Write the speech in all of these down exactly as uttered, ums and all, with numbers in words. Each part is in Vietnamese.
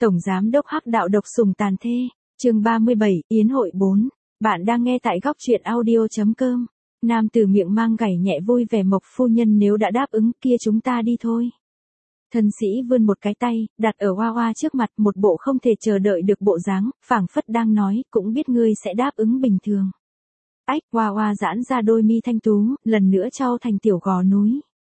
Tổng Giám đốc Hắc Đạo độc sủng tàn thê, chương ba mươi bảy, Yến hội bốn. Bạn đang nghe tại góc truyện audio chấm com. Nam tử miệng mang gảy nhẹ vui vẻ Mộc phu nhân nếu đã đáp ứng kia chúng ta đi thôi. Thân sĩ vươn một cái tay, đặt ở Hoa Hoa trước mặt một bộ không thể chờ đợi được bộ dáng, phảng phất đang nói, cũng biết ngươi sẽ đáp ứng bình thường. Ách, Hoa Hoa giãn ra đôi mi thanh tú, lần nữa trao thành tiểu gò núi.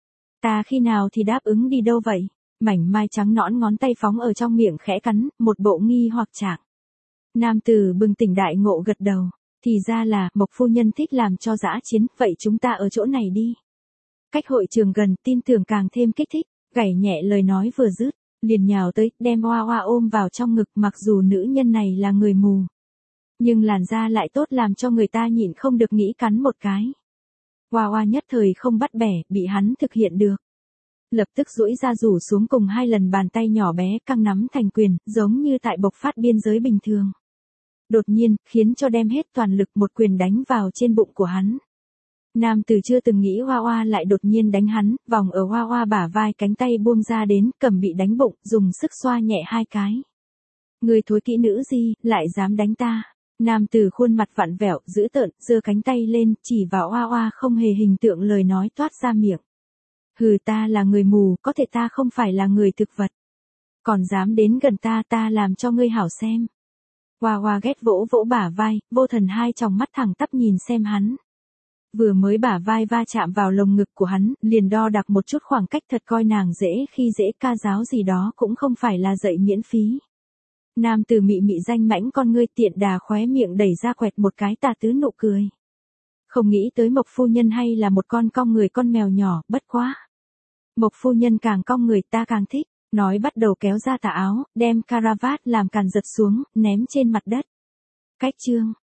Ta khi nào thì đáp ứng đi đâu vậy? Mảnh mai trắng nõn ngón tay phóng ở trong miệng khẽ cắn, một bộ nghi hoặc trạng. Nam tử bừng tỉnh đại ngộ gật đầu. Thì ra là, Mộc phu nhân thích làm cho dã chiến, vậy chúng ta ở chỗ này đi. Cách hội trường gần, tin tưởng càng thêm kích thích, gảy nhẹ lời nói vừa dứt, liền nhào tới, đem Hoa Hoa ôm vào trong ngực, mặc dù nữ nhân này là người mù. Nhưng làn da lại tốt làm cho người ta nhịn không được nghĩ cắn một cái. Hoa Hoa nhất thời không bắt bẻ, bị hắn thực hiện được. Lập tức duỗi ra rủ xuống cùng hai lần bàn tay nhỏ bé căng nắm thành quyền, giống như tại bộc phát biên giới bình thường. Đột nhiên, khiến cho đem hết toàn lực một quyền đánh vào trên bụng của hắn. Nam tử chưa từng nghĩ Hoa Hoa lại đột nhiên đánh hắn, vòng ở Hoa Hoa bả vai cánh tay buông ra đến, cầm bị đánh bụng, dùng sức xoa nhẹ hai cái. Người thối kỹ nữ gì, lại dám đánh ta. Nam tử khuôn mặt vặn vẹo, dữ tợn, giơ cánh tay lên, chỉ vào Hoa Hoa không hề hình tượng lời nói toát ra miệng. Hừ, ta là người mù, có thể ta không phải là người thực vật. Còn dám đến gần ta, ta làm cho ngươi hảo xem. Hoa Hoa ghét vỗ vỗ bả vai, vô thần hai tròng mắt thẳng tắp nhìn xem hắn. Vừa mới bả vai va chạm vào lồng ngực của hắn, liền đo đạc một chút khoảng cách thật coi nàng dễ khi dễ, ca giáo gì đó cũng không phải là dạy miễn phí. Nam tử mị mị danh mãnh con ngươi tiện đà khóe miệng đẩy ra quẹt một cái tà tứ nụ cười. Không nghĩ tới Mộc phu nhân hay là một con cong người con mèo nhỏ, bất quá. Mộc phu nhân càng cong người ta càng thích, nói bắt đầu kéo ra tà áo, đem caravat làm càn giật xuống, ném trên mặt đất. Cách chương,